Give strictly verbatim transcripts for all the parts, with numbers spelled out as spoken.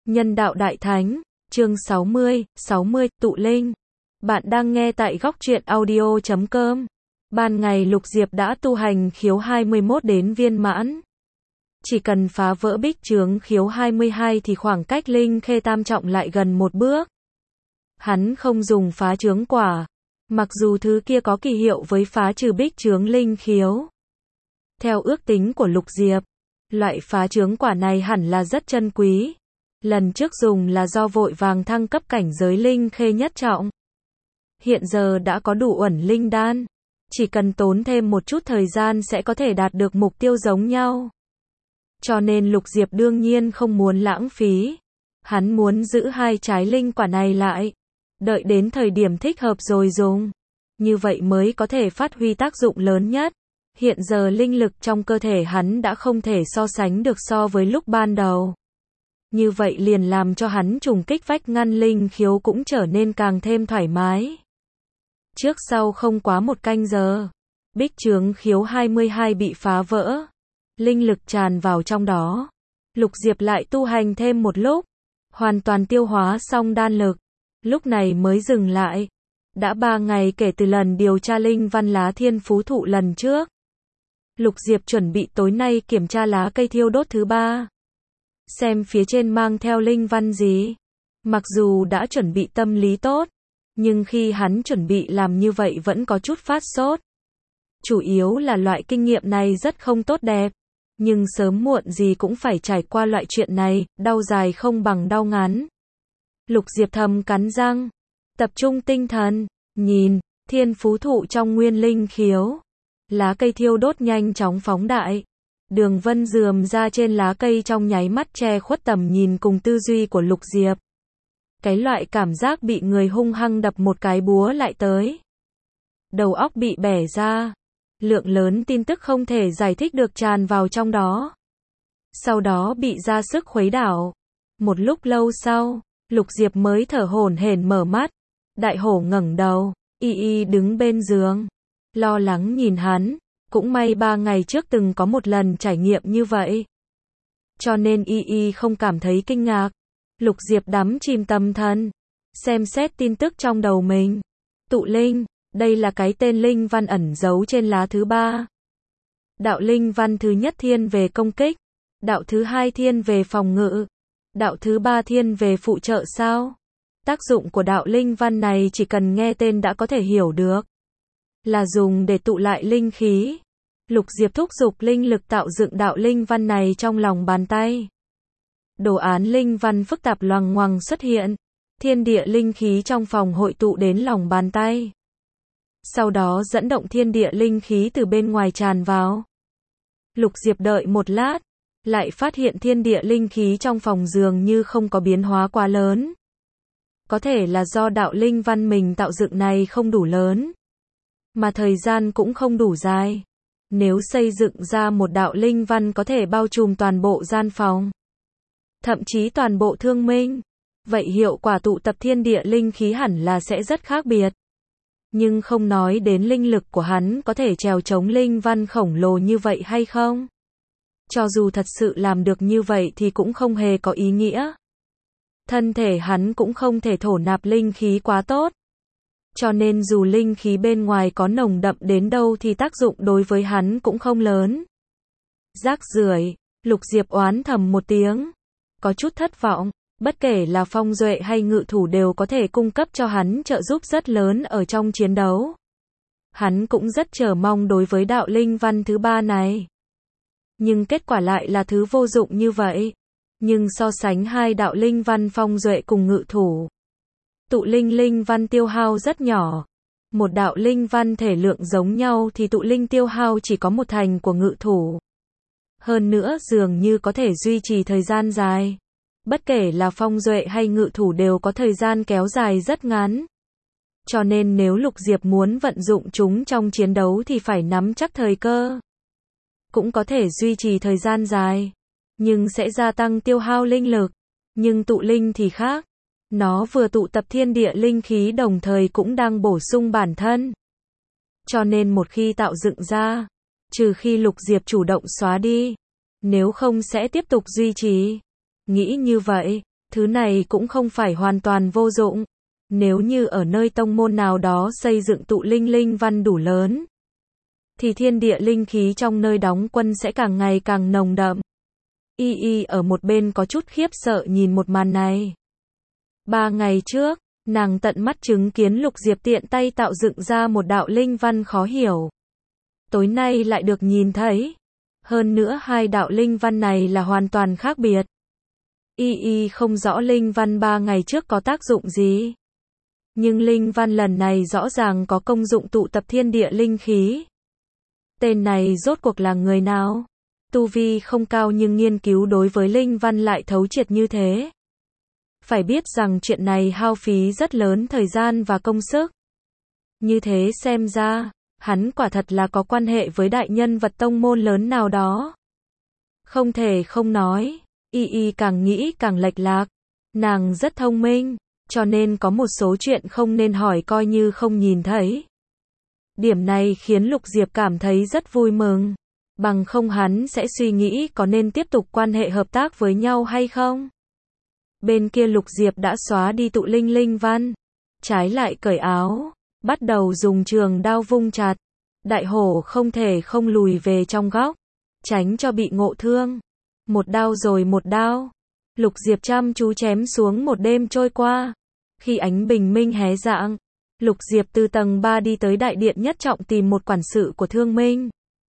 Nhân đạo Đại Thánh, chương sáu mươi, sáu mươi, tụ linh. Bạn đang nghe tại góc truyện audio chấm com. Ban ngày Lục Diệp đã tu hành khiếu hai mươi mốt đến viên mãn. Chỉ cần phá vỡ bích chướng khiếu hai mươi hai thì khoảng cách linh khê tam trọng lại gần một bước. Hắn không dùng phá chướng quả, mặc dù thứ kia có kỳ hiệu với phá trừ bích chướng linh khiếu. Theo ước tính của Lục Diệp, loại phá chướng quả này hẳn là rất chân quý. Lần trước dùng là do vội vàng thăng cấp cảnh giới linh khê nhất trọng. Hiện giờ đã có đủ uẩn linh đan, chỉ cần tốn thêm một chút thời gian sẽ có thể đạt được mục tiêu giống nhau. Cho nên Lục Diệp đương nhiên không muốn lãng phí. Hắn muốn giữ hai trái linh quả này lại, đợi đến thời điểm thích hợp rồi dùng. Như vậy mới có thể phát huy tác dụng lớn nhất. Hiện giờ linh lực trong cơ thể hắn đã không thể so sánh được so với lúc ban đầu. Như vậy liền làm cho hắn trùng kích vách ngăn linh khiếu cũng trở nên càng thêm thoải mái. Trước sau không quá một canh giờ, bích chướng khiếu hai mươi hai bị phá vỡ. Linh lực tràn vào trong đó. Lục Diệp lại tu hành thêm một lúc, hoàn toàn tiêu hóa xong đan lực. Lúc này mới dừng lại. Đã ba ngày kể từ lần điều tra linh văn lá thiên phú thụ lần trước. Lục Diệp chuẩn bị tối nay kiểm tra lá cây thiêu đốt thứ ba. Xem phía trên mang theo linh văn gì. Mặc dù đã chuẩn bị tâm lý tốt, nhưng khi hắn chuẩn bị làm như vậy vẫn có chút phát sốt. Chủ yếu là loại kinh nghiệm này rất không tốt đẹp. Nhưng sớm muộn gì cũng phải trải qua loại chuyện này, đau dài không bằng đau ngắn. Lục Diệp thầm cắn răng, tập trung tinh thần, nhìn, thiên phú thụ trong nguyên linh khiếu. Lá cây thiêu đốt nhanh chóng phóng đại. Đường vân rườm ra trên lá cây trong nháy mắt che khuất tầm nhìn cùng tư duy của Lục Diệp. Cái loại cảm giác bị người hung hăng đập một cái búa lại tới. Đầu óc bị bẻ ra. Lượng lớn tin tức không thể giải thích được tràn vào trong đó. Sau đó bị ra sức khuấy đảo. Một lúc lâu sau, Lục Diệp mới thở hổn hển mở mắt. Đại hổ ngẩng đầu, y y đứng bên giường. Lo lắng nhìn hắn. Cũng may ba ngày trước từng có một lần trải nghiệm như vậy. Cho nên y y không cảm thấy kinh ngạc. Lục Diệp đắm chìm tâm thần. Xem xét tin tức trong đầu mình. Tụ linh, đây là cái tên linh văn ẩn giấu trên lá thứ ba. Đạo linh văn thứ nhất thiên về công kích. Đạo thứ hai thiên về phòng ngự. Đạo thứ ba thiên về phụ trợ sao? Tác dụng của đạo linh văn này chỉ cần nghe tên đã có thể hiểu được. Là dùng để tụ lại linh khí. Lục Diệp thúc giục linh lực tạo dựng đạo linh văn này trong lòng bàn tay. Đồ án linh văn phức tạp loằng ngoằng xuất hiện. Thiên địa linh khí trong phòng hội tụ đến lòng bàn tay. Sau đó dẫn động thiên địa linh khí từ bên ngoài tràn vào. Lục Diệp đợi một lát, lại phát hiện thiên địa linh khí trong phòng dường như không có biến hóa quá lớn. Có thể là do đạo linh văn mình tạo dựng này không đủ lớn. Mà thời gian cũng không đủ dài. Nếu xây dựng ra một đạo linh văn có thể bao trùm toàn bộ gian phòng, thậm chí toàn bộ thương minh, vậy hiệu quả tụ tập thiên địa linh khí hẳn là sẽ rất khác biệt. Nhưng không nói đến linh lực của hắn có thể trèo chống linh văn khổng lồ như vậy hay không. Cho dù thật sự làm được như vậy thì cũng không hề có ý nghĩa. Thân thể hắn cũng không thể thổ nạp linh khí quá tốt. Cho nên dù linh khí bên ngoài có nồng đậm đến đâu thì tác dụng đối với hắn cũng không lớn. Rác rưởi, Lục Diệp oán thầm một tiếng. Có chút thất vọng, bất kể là phong duệ hay ngự thủ đều có thể cung cấp cho hắn trợ giúp rất lớn ở trong chiến đấu. Hắn cũng rất chờ mong đối với đạo linh văn thứ ba này. Nhưng kết quả lại là thứ vô dụng như vậy. Nhưng so sánh hai đạo linh văn phong duệ cùng ngự thủ, tụ linh linh văn tiêu hao rất nhỏ. Một đạo linh văn thể lượng giống nhau thì tụ linh tiêu hao chỉ có một thành của ngự thủ. Hơn nữa dường như có thể duy trì thời gian dài. Bất kể là phong duệ hay ngự thủ đều có thời gian kéo dài rất ngắn. Cho nên nếu Lục Diệp muốn vận dụng chúng trong chiến đấu thì phải nắm chắc thời cơ. Cũng có thể duy trì thời gian dài, nhưng sẽ gia tăng tiêu hao linh lực. Nhưng tụ linh thì khác. Nó vừa tụ tập thiên địa linh khí đồng thời cũng đang bổ sung bản thân. Cho nên một khi tạo dựng ra, trừ khi Lục Diệp chủ động xóa đi, nếu không sẽ tiếp tục duy trì. Nghĩ như vậy, Thứ này cũng không phải hoàn toàn vô dụng. Nếu như ở nơi tông môn nào đó xây dựng tụ linh linh văn đủ lớn, thì thiên địa linh khí trong nơi đóng quân sẽ càng ngày càng nồng đậm. Y Y ở một bên có chút khiếp sợ nhìn một màn này. Ba ngày trước, nàng tận mắt chứng kiến Lục Diệp tiện tay tạo dựng ra một đạo linh văn khó hiểu. Tối nay lại được nhìn thấy. Hơn nữa hai đạo linh văn này là hoàn toàn khác biệt. Y Y không rõ linh văn ba ngày trước có tác dụng gì. Nhưng linh văn lần này rõ ràng có công dụng tụ tập thiên địa linh khí. Tên này rốt cuộc là người nào? Tu vi không cao nhưng nghiên cứu đối với linh văn lại thấu triệt như thế. Phải biết rằng chuyện này hao phí rất lớn thời gian và công sức. Như thế xem ra, hắn quả thật là có quan hệ với đại nhân vật tông môn lớn nào đó. Không thể không nói, Y Y càng nghĩ càng lệch lạc. Nàng rất thông minh, cho nên có một số chuyện không nên hỏi coi như không nhìn thấy. Điểm này khiến Lục Diệp cảm thấy rất vui mừng. Bằng không hắn sẽ suy nghĩ có nên tiếp tục quan hệ hợp tác với nhau hay không. Bên kia Lục Diệp đã xóa đi tụ linh linh văn. Trái lại cởi áo, bắt đầu dùng trường đao vung chặt. Đại hổ không thể không lùi về trong góc, tránh cho bị ngộ thương. Một đao rồi một đao. Lục Diệp chăm chú chém xuống một đêm trôi qua. Khi ánh bình minh hé rạng, Lục Diệp từ tầng ba đi tới đại điện nhất trọng tìm một quản sự của Thương Minh.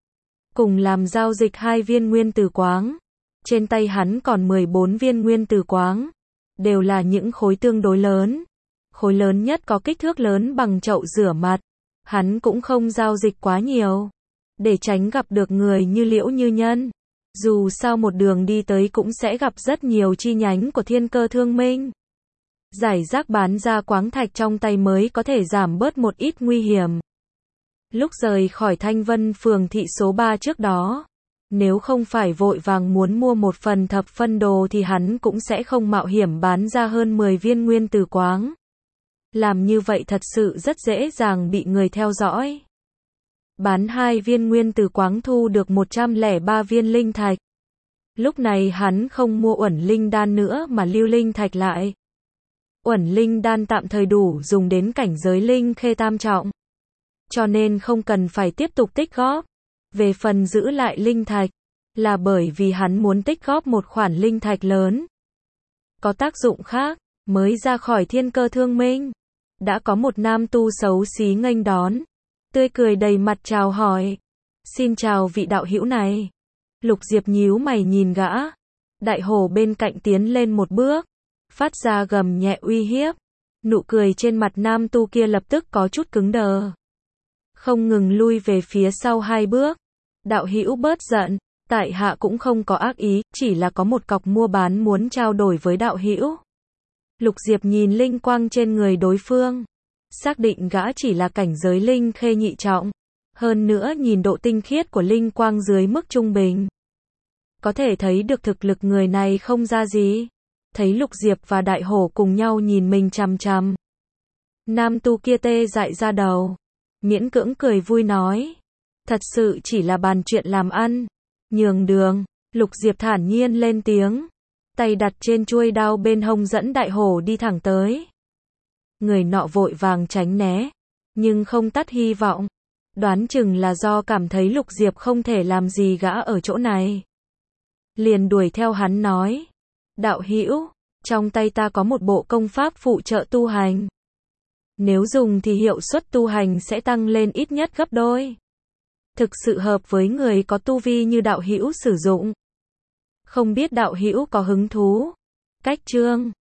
Cùng làm giao dịch hai viên nguyên tử quáng. Trên tay hắn còn mười bốn viên nguyên tử quáng. Đều là những khối tương đối lớn. Khối lớn nhất có kích thước lớn bằng chậu rửa mặt. Hắn cũng không giao dịch quá nhiều. Để tránh gặp được người như Liễu Như Nhân. Dù sao một đường đi tới cũng sẽ gặp rất nhiều chi nhánh của Thiên Cơ Thương Minh. Giải rác bán ra quáng thạch trong tay mới có thể giảm bớt một ít nguy hiểm. Lúc rời khỏi Thanh Vân phường thị số ba trước đó, nếu không phải vội vàng muốn mua một phần thập phân đồ thì hắn cũng sẽ không mạo hiểm bán ra hơn mười viên nguyên tử quáng. Làm như vậy thật sự rất dễ dàng bị người theo dõi. Bán hai viên nguyên tử quáng thu được một trăm lẻ ba viên linh thạch. Lúc này hắn không mua uẩn linh đan nữa mà lưu linh thạch lại. Uẩn linh đan tạm thời đủ dùng đến cảnh giới linh khê tam trọng. Cho nên không cần phải tiếp tục tích góp. Về phần giữ lại linh thạch, là bởi vì hắn muốn tích góp một khoản linh thạch lớn. Có tác dụng khác, mới ra khỏi Thiên Cơ Thương Minh. Đã có một nam tu xấu xí nghênh đón. Tươi cười đầy mặt chào hỏi. Xin chào vị đạo hữu này. Lục Diệp nhíu mày nhìn gã. Đại hổ bên cạnh tiến lên một bước. Phát ra gầm nhẹ uy hiếp. Nụ cười trên mặt nam tu kia lập tức có chút cứng đờ. Không ngừng lui về phía sau hai bước. Đạo hữu bớt giận. Tại hạ cũng không có ác ý. Chỉ là có một cọc mua bán muốn trao đổi với đạo hữu. Lục Diệp nhìn linh quang trên người đối phương. Xác định gã chỉ là cảnh giới linh khê nhị trọng. Hơn nữa nhìn độ tinh khiết của linh quang dưới mức trung bình. Có thể thấy được thực lực người này không ra gì. Thấy Lục Diệp và Đại Hổ cùng nhau nhìn mình chằm chằm. Nam tu kia tê dại ra đầu. Miễn cưỡng cười vui nói. Thật sự chỉ là bàn chuyện làm ăn. Nhường đường. Lục Diệp thản nhiên lên tiếng. Tay đặt trên chuôi đao bên hông dẫn Đại Hổ đi thẳng tới. Người nọ vội vàng tránh né. Nhưng không tắt hy vọng. Đoán chừng là do cảm thấy Lục Diệp không thể làm gì gã ở chỗ này. Liền đuổi theo hắn nói. Đạo hữu, trong tay ta có một bộ công pháp phụ trợ tu hành. Nếu dùng thì hiệu suất tu hành sẽ tăng lên ít nhất gấp đôi. Thực sự hợp với người có tu vi như đạo hữu sử dụng. Không biết đạo hữu có hứng thú. Cách chương